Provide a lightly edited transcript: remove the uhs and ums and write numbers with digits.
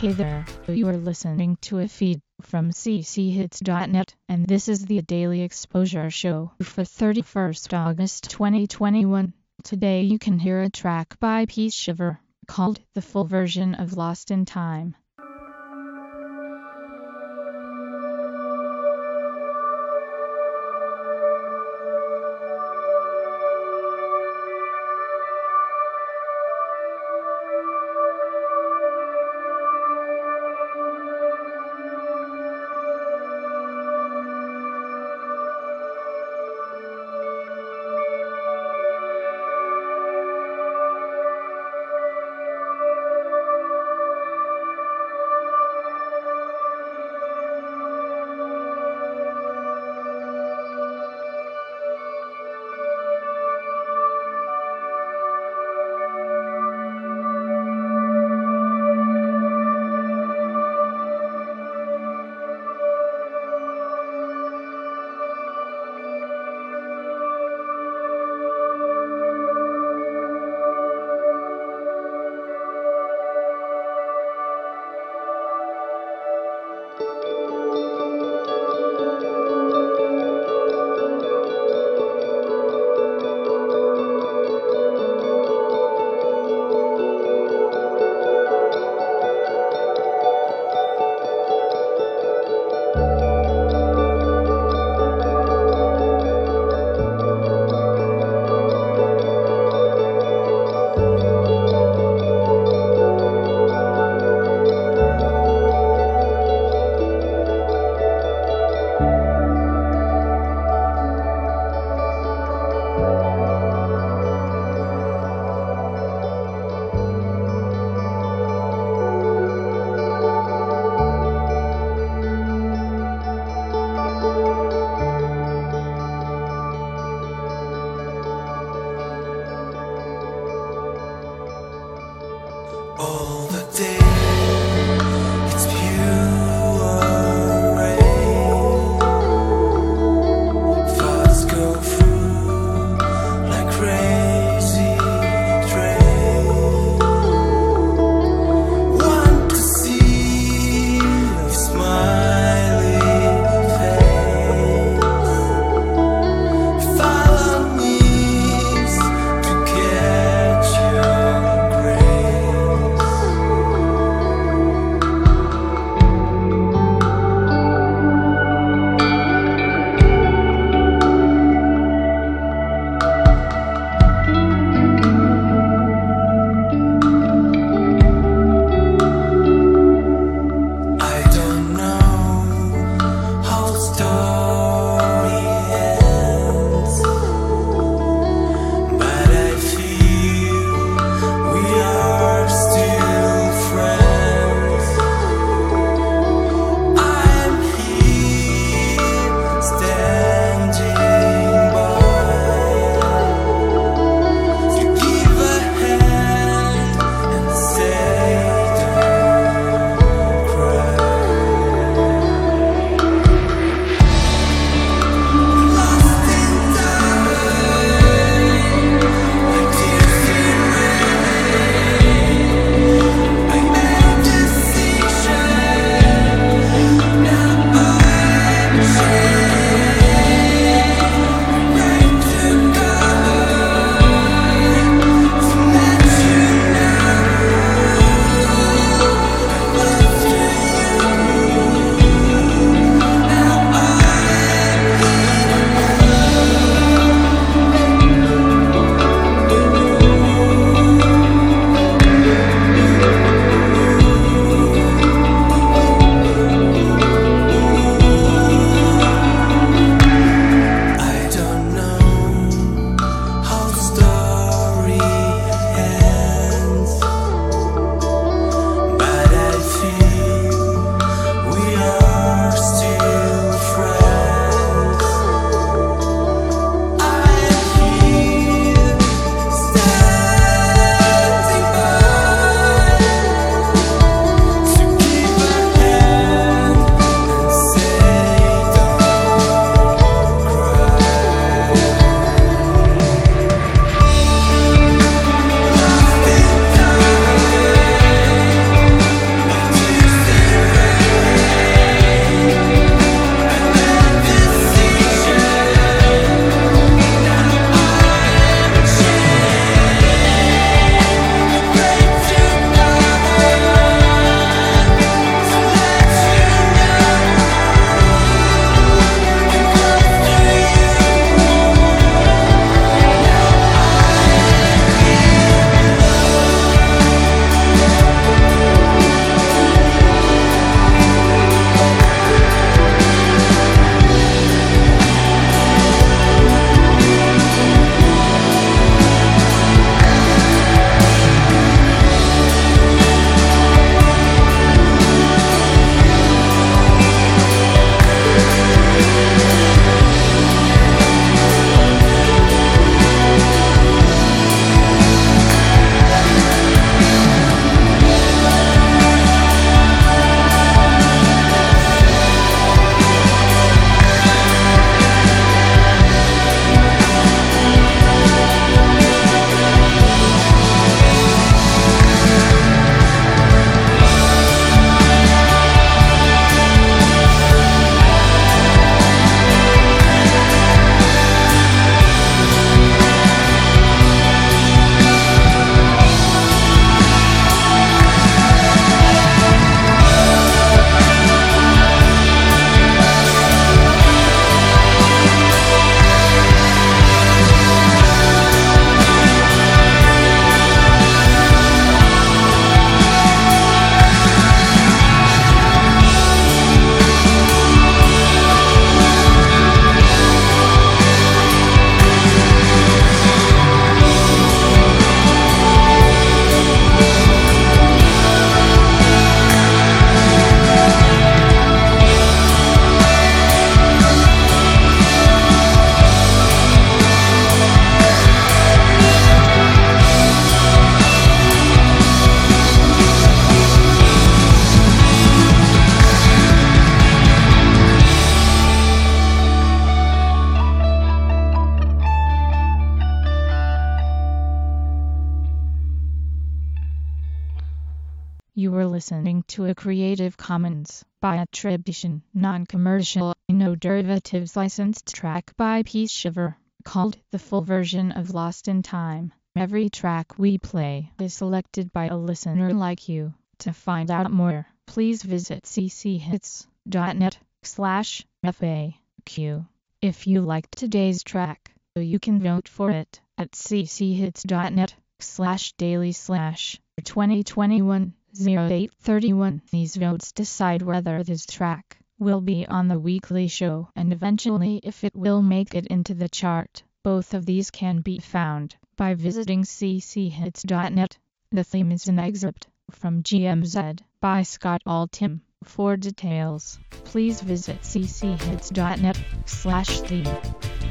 Hey there, you are listening to a feed from cchits.net, and this is the Daily Exposure Show for 31st August 2021. Today you can hear a track by Peace Shiver, called The Full Version of Lost in Time. All the day, it's pure rain. Thoughts go through like crazy train. Want to see your smiling face. Follow me to catch your grace. You were listening to a Creative Commons by attribution, non-commercial, no derivatives licensed track by Peace Shiver, called The Full Version of Lost in Time. Every track we play is selected by a listener like you. To find out more, please visit cchits.net/FAQ. If you liked today's track, you can vote for it at cchits.net/daily/2021-0831. These votes decide whether this track will be on the weekly show and eventually if it will make it into the chart. Both of these can be found by visiting cchits.net. The theme is an excerpt from GMZ by Scott Altham. For details, please visit cchits.net/theme.